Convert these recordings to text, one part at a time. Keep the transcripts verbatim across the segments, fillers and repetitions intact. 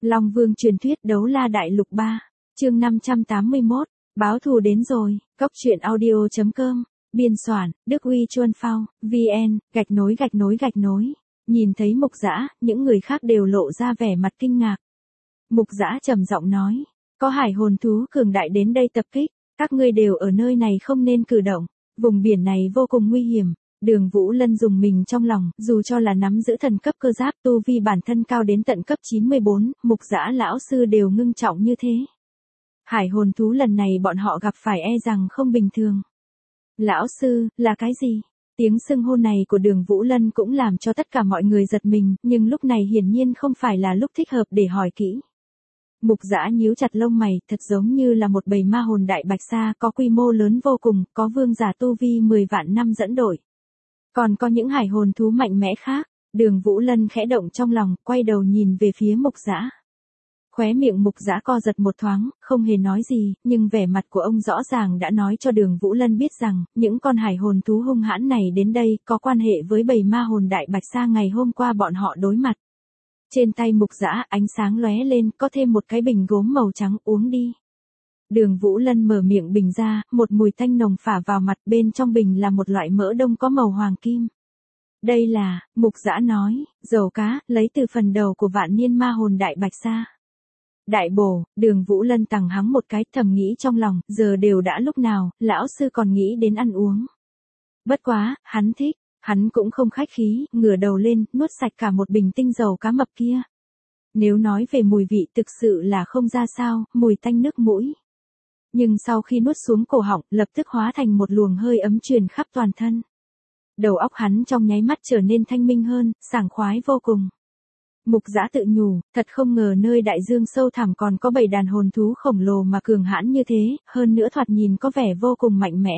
Long Vương truyền thuyết Đấu La Đại Lục ba, chương năm trăm tám mươi mốt, báo thù đến rồi, cốc truyện audio chấm com, biên soạn, Đức Uy Chuân Phao, vn, gạch nối gạch nối gạch nối. Nhìn thấy Mục Dã, những người khác đều lộ ra vẻ mặt kinh ngạc. Mục Dã trầm giọng nói, có hải hồn thú cường đại đến đây tập kích, các ngươi đều ở nơi này không nên cử động, vùng biển này vô cùng nguy hiểm. Đường Vũ Lân dùng mình trong lòng, dù cho là nắm giữ thần cấp cơ giáp tu vi bản thân cao đến tận cấp chín mươi bốn, Mục Dã lão sư đều ngưng trọng như thế. Hải hồn thú lần này bọn họ gặp phải e rằng không bình thường. Lão sư, là cái gì? Tiếng xưng hô này của Đường Vũ Lân cũng làm cho tất cả mọi người giật mình, nhưng lúc này hiển nhiên không phải là lúc thích hợp để hỏi kỹ. Mục Dã nhíu chặt lông mày, thật giống như là một bầy ma hồn đại bạch sa có quy mô lớn vô cùng, có vương giả tu vi mười vạn năm dẫn đội. Còn có những hải hồn thú mạnh mẽ khác. Đường Vũ Lân khẽ động trong lòng, quay đầu nhìn về phía Mục Dã. Khóe miệng Mục Dã co giật một thoáng, không hề nói gì, nhưng vẻ mặt của ông rõ ràng đã nói cho Đường Vũ Lân biết rằng, những con hải hồn thú hung hãn này đến đây có quan hệ với bầy ma hồn đại bạch sa ngày hôm qua bọn họ đối mặt. Trên tay Mục Dã ánh sáng lóe lên, có thêm một cái bình gốm màu trắng, uống đi. Đường Vũ Lân mở miệng bình ra, một mùi tanh nồng phả vào mặt, bên trong bình là một loại mỡ đông có màu hoàng kim. Đây là, Mục Dã nói, dầu cá, lấy từ phần đầu của vạn niên ma hồn đại bạch sa. Đại bổ, Đường Vũ Lân tằng hắng một cái, thầm nghĩ trong lòng, giờ đều đã lúc nào, lão sư còn nghĩ đến ăn uống. Bất quá, hắn thích, hắn cũng không khách khí, ngửa đầu lên, nuốt sạch cả một bình tinh dầu cá mập kia. Nếu nói về mùi vị thực sự là không ra sao, mùi tanh nước mũi. Nhưng sau khi nuốt xuống cổ họng, lập tức hóa thành một luồng hơi ấm truyền khắp toàn thân. Đầu óc hắn trong nháy mắt trở nên thanh minh hơn, sảng khoái vô cùng. Mục Dã tự nhủ, thật không ngờ nơi đại dương sâu thẳm còn có bầy đàn hồn thú khổng lồ mà cường hãn như thế, hơn nữa thoạt nhìn có vẻ vô cùng mạnh mẽ.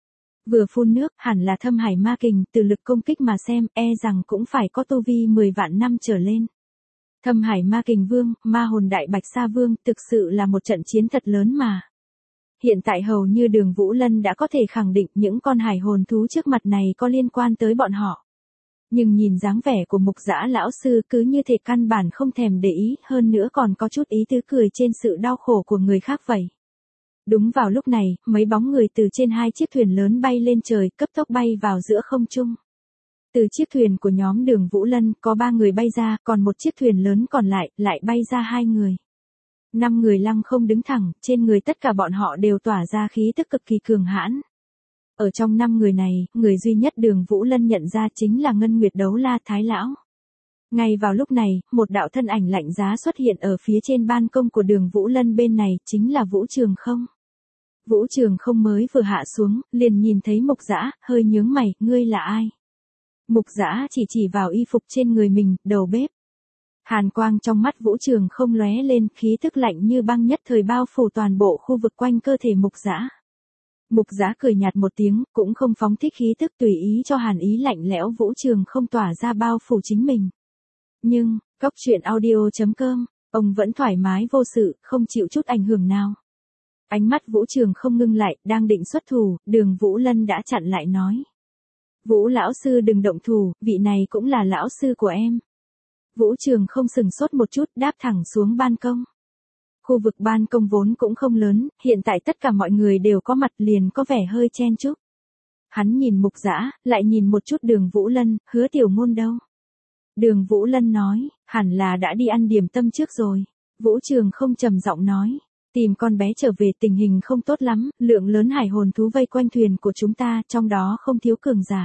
Vừa phun nước, hẳn là thâm hải ma kình, từ lực công kích mà xem, e rằng cũng phải có tu vi mười vạn năm trở lên. Thâm hải ma kình vương, ma hồn đại bạch sa vương, thực sự là một trận chiến thật lớn mà. Hiện tại hầu như Đường Vũ Lân đã có thể khẳng định những con hải hồn thú trước mặt này có liên quan tới bọn họ. Nhưng nhìn dáng vẻ của Mục Dã lão sư cứ như thể căn bản không thèm để ý, hơn nữa còn có chút ý tứ cười trên sự đau khổ của người khác vậy. Đúng vào lúc này, mấy bóng người từ trên hai chiếc thuyền lớn bay lên trời, cấp tốc bay vào giữa không trung. Từ chiếc thuyền của nhóm Đường Vũ Lân, có ba người bay ra, còn một chiếc thuyền lớn còn lại, lại bay ra hai người. Năm người lăng không đứng thẳng, trên người tất cả bọn họ đều tỏa ra khí tức cực kỳ cường hãn. Ở trong năm người này, người duy nhất Đường Vũ Lân nhận ra chính là Ngân Nguyệt Đấu La Thái Lão. Ngay vào lúc này, một đạo thân ảnh lạnh giá xuất hiện ở phía trên ban công của Đường Vũ Lân bên này, chính là Vũ Trường Không. Vũ Trường Không mới vừa hạ xuống, liền nhìn thấy Mục Dã, hơi nhướng mày, ngươi là ai? Mục Dã chỉ chỉ vào y phục trên người mình, đầu bếp. Hàn quang trong mắt Vũ Trường Không lóe lên, khí tức lạnh như băng nhất thời bao phủ toàn bộ khu vực quanh cơ thể Mục Dã. Mục Dã cười nhạt một tiếng, cũng không phóng thích khí tức tùy ý cho hàn ý lạnh lẽo Vũ Trường Không tỏa ra bao phủ chính mình. Nhưng, cốc truyện audio chấm com, ông vẫn thoải mái vô sự, không chịu chút ảnh hưởng nào. Ánh mắt Vũ Trường Không ngưng lại, đang định xuất thủ, Đường Vũ Lân đã chặn lại nói. Vũ lão sư đừng động thủ, vị này cũng là lão sư của em. Vũ Trường Không sừng sốt một chút, đáp thẳng xuống ban công. Khu vực ban công vốn cũng không lớn, hiện tại tất cả mọi người đều có mặt liền có vẻ hơi chen chúc. Hắn nhìn Mục Dã, lại nhìn một chút Đường Vũ Lân, Hứa Tiểu Ngôn đâu? Đường Vũ Lân nói, hẳn là đã đi ăn điểm tâm trước rồi. Vũ Trường Không trầm giọng nói, tìm con bé trở về tình hình không tốt lắm, lượng lớn hải hồn thú vây quanh thuyền của chúng ta, trong đó không thiếu cường giả.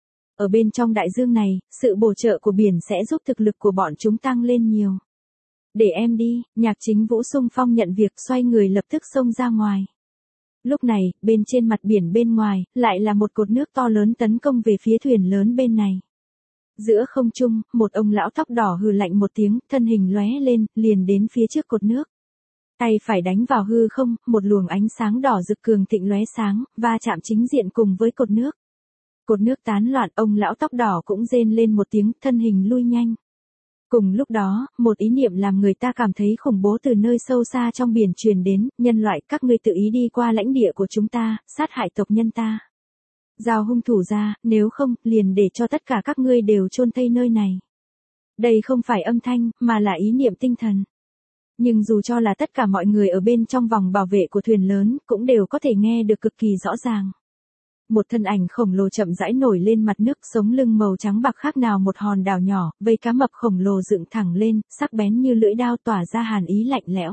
Ở bên trong đại dương này, sự bổ trợ của biển sẽ giúp thực lực của bọn chúng tăng lên nhiều. Để em đi, Nhạc Chính Vũ xung phong nhận việc, xoay người lập tức xông ra ngoài. Lúc này, bên trên mặt biển bên ngoài, lại là một cột nước to lớn tấn công về phía thuyền lớn bên này. Giữa không trung, một ông lão tóc đỏ hừ lạnh một tiếng, thân hình lóe lên, liền đến phía trước cột nước. Tay phải đánh vào hư không, một luồng ánh sáng đỏ rực cường thịnh lóe sáng, va chạm chính diện cùng với cột nước. Cột nước tán loạn, ông lão tóc đỏ cũng rên lên một tiếng, thân hình lui nhanh. Cùng lúc đó, một ý niệm làm người ta cảm thấy khủng bố từ nơi sâu xa trong biển truyền đến, nhân loại các ngươi tự ý đi qua lãnh địa của chúng ta, sát hại tộc nhân ta. Giao hung thủ ra, nếu không, liền để cho tất cả các ngươi đều chôn thây nơi này. Đây không phải âm thanh, mà là ý niệm tinh thần. Nhưng dù cho là tất cả mọi người ở bên trong vòng bảo vệ của thuyền lớn, cũng đều có thể nghe được cực kỳ rõ ràng. Một thân ảnh khổng lồ chậm rãi nổi lên mặt nước, sống lưng màu trắng bạc khác nào một hòn đảo nhỏ, vây cá mập khổng lồ dựng thẳng lên, sắc bén như lưỡi dao tỏa ra hàn ý lạnh lẽo.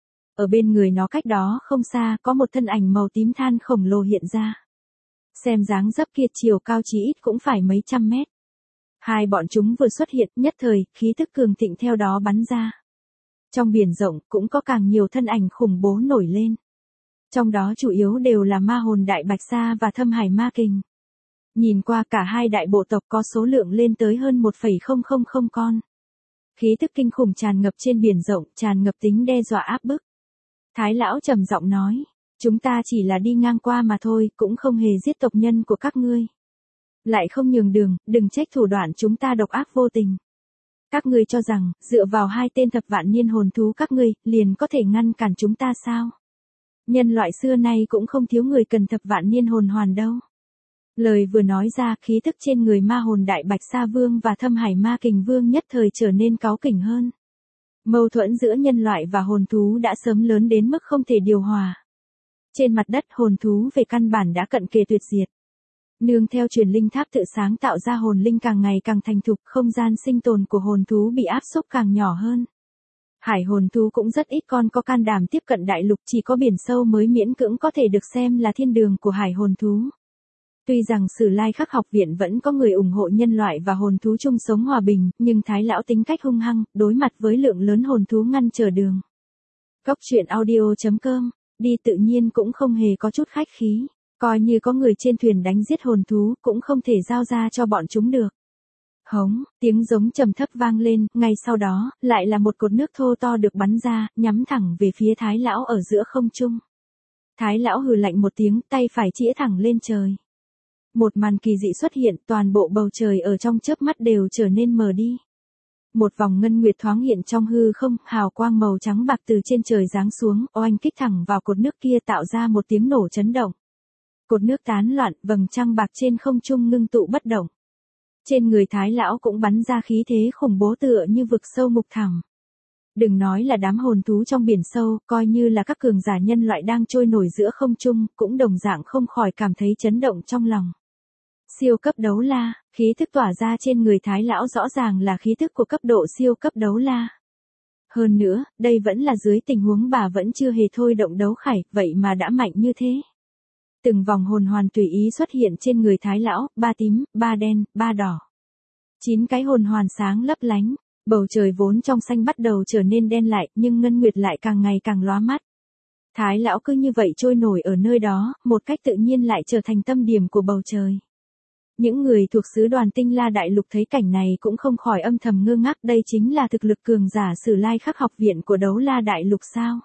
Ở bên người nó cách đó không xa, có một thân ảnh màu tím than khổng lồ hiện ra. Xem dáng dấp kia chiều cao chí ít cũng phải mấy trăm mét. Hai bọn chúng vừa xuất hiện, nhất thời, khí thức cường thịnh theo đó bắn ra. Trong biển rộng, cũng có càng nhiều thân ảnh khủng bố nổi lên. Trong đó chủ yếu đều là ma hồn đại bạch sa và thâm hải ma kình. Nhìn qua cả hai đại bộ tộc có số lượng lên tới hơn một phẩy không không không con. Khí tức kinh khủng tràn ngập trên biển rộng, tràn ngập tính đe dọa áp bức. Thái lão trầm giọng nói, chúng ta chỉ là đi ngang qua mà thôi, cũng không hề giết tộc nhân của các ngươi. Lại không nhường đường, đừng trách thủ đoạn chúng ta độc ác vô tình. Các ngươi cho rằng, dựa vào hai tên thập vạn niên hồn thú các ngươi, liền có thể ngăn cản chúng ta sao? Nhân loại xưa nay cũng không thiếu người cần thập vạn niên hồn hoàn đâu. Lời vừa nói ra, khí tức trên người ma hồn đại bạch sa vương và thâm hải ma kình vương nhất thời trở nên cáu kỉnh hơn. Mâu thuẫn giữa nhân loại và hồn thú đã sớm lớn đến mức không thể điều hòa. Trên mặt đất hồn thú về căn bản đã cận kề tuyệt diệt. Nương theo truyền linh tháp tự sáng tạo ra hồn linh càng ngày càng thành thục, không gian sinh tồn của hồn thú bị áp xúc càng nhỏ hơn. Hải hồn thú cũng rất ít con có can đảm tiếp cận đại lục, chỉ có biển sâu mới miễn cưỡng có thể được xem là thiên đường của hải hồn thú. Tuy rằng Sử Lai Khắc học viện vẫn có người ủng hộ nhân loại và hồn thú chung sống hòa bình, nhưng Thái lão tính cách hung hăng, đối mặt với lượng lớn hồn thú ngăn trở đường. Cốc truyện audio chấm com, đi tự nhiên cũng không hề có chút khách khí, coi như có người trên thuyền đánh giết hồn thú cũng không thể giao ra cho bọn chúng được. Hống, tiếng giống trầm thấp vang lên, ngay sau đó, lại là một cột nước thô to được bắn ra, nhắm thẳng về phía Thái lão ở giữa không trung. Thái lão hừ lạnh một tiếng, tay phải chĩa thẳng lên trời. Một màn kỳ dị xuất hiện, toàn bộ bầu trời ở trong chớp mắt đều trở nên mờ đi. Một vòng ngân nguyệt thoáng hiện trong hư không, hào quang màu trắng bạc từ trên trời giáng xuống, oanh kích thẳng vào cột nước kia tạo ra một tiếng nổ chấn động. Cột nước tán loạn, vầng trăng bạc trên không trung ngưng tụ bất động. Trên người Thái lão cũng bắn ra khí thế khủng bố tựa như vực sâu mục thẳm. Đừng nói là đám hồn thú trong biển sâu, coi như là các cường giả nhân loại đang trôi nổi giữa không trung, cũng đồng dạng không khỏi cảm thấy chấn động trong lòng. Siêu cấp đấu la, khí thức tỏa ra trên người Thái lão rõ ràng là khí thức của cấp độ siêu cấp đấu la. Hơn nữa, đây vẫn là dưới tình huống bà vẫn chưa hề thôi động đấu khải, vậy mà đã mạnh như thế. Từng vòng hồn hoàn tùy ý xuất hiện trên người Thái lão, ba tím, ba đen, ba đỏ. Chín cái hồn hoàn sáng lấp lánh, bầu trời vốn trong xanh bắt đầu trở nên đen lại, nhưng ngân nguyệt lại càng ngày càng lóa mắt. Thái lão cứ như vậy trôi nổi ở nơi đó, một cách tự nhiên lại trở thành tâm điểm của bầu trời. Những người thuộc xứ đoàn Tinh La Đại Lục thấy cảnh này cũng không khỏi âm thầm ngơ ngác, đây chính là thực lực cường giả Sử Lai Khắc học viện của Đấu La Đại Lục sao?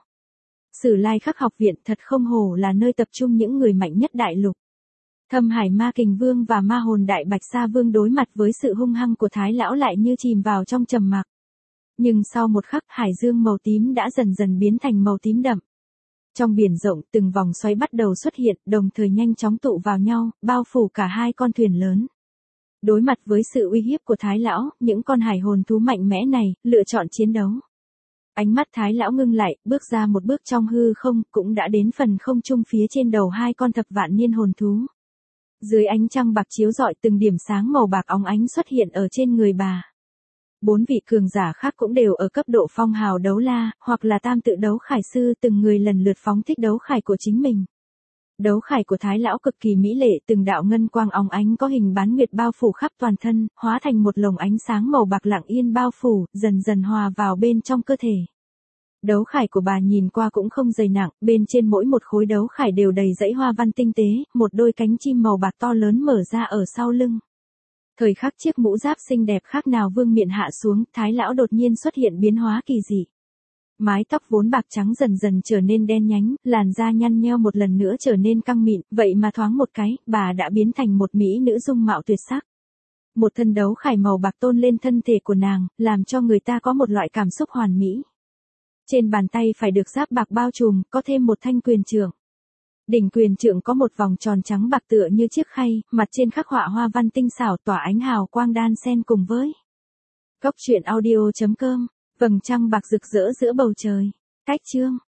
Sử Lai Khắc học viện thật không hổ là nơi tập trung những người mạnh nhất đại lục. Thâm Hải Ma Kình Vương và Ma Hồn Đại Bạch Sa Vương đối mặt với sự hung hăng của Thái lão lại như chìm vào trong trầm mặc. Nhưng sau một khắc, hải dương màu tím đã dần dần biến thành màu tím đậm. Trong biển rộng, từng vòng xoáy bắt đầu xuất hiện, đồng thời nhanh chóng tụ vào nhau, bao phủ cả hai con thuyền lớn. Đối mặt với sự uy hiếp của Thái lão, những con hải hồn thú mạnh mẽ này lựa chọn chiến đấu. Ánh mắt Thái lão ngưng lại, bước ra một bước trong hư không, cũng đã đến phần không trung phía trên đầu hai con thập vạn niên hồn thú. Dưới ánh trăng bạc chiếu rọi, từng điểm sáng màu bạc óng ánh xuất hiện ở trên người bà. Bốn vị cường giả khác cũng đều ở cấp độ phong hào đấu la, hoặc là tam tự đấu khải sư, từng người lần lượt phóng thích đấu khải của chính mình. Đấu khải của Thái lão cực kỳ mỹ lệ, từng đạo ngân quang óng ánh có hình bán nguyệt bao phủ khắp toàn thân, hóa thành một lồng ánh sáng màu bạc lặng yên bao phủ, dần dần hòa vào bên trong cơ thể. Đấu khải của bà nhìn qua cũng không dày nặng, bên trên mỗi một khối đấu khải đều đầy dãy hoa văn tinh tế, một đôi cánh chim màu bạc to lớn mở ra ở sau lưng. Thời khắc chiếc mũ giáp xinh đẹp khác nào vương miện hạ xuống, Thái lão đột nhiên xuất hiện biến hóa kỳ dị. Mái tóc vốn bạc trắng dần dần trở nên đen nhánh, làn da nhăn nheo một lần nữa trở nên căng mịn, vậy mà thoáng một cái, bà đã biến thành một mỹ nữ dung mạo tuyệt sắc. Một thân đấu khải màu bạc tôn lên thân thể của nàng, làm cho người ta có một loại cảm xúc hoàn mỹ. Trên bàn tay phải được giáp bạc bao trùm, có thêm một thanh quyền trượng. Đỉnh quyền trượng có một vòng tròn trắng bạc tựa như chiếc khay, mặt trên khắc họa hoa văn tinh xảo tỏa ánh hào quang đan xen cùng với. Cốc truyện audio chấm com Vầng trăng bạc rực rỡ giữa bầu trời. Cách chương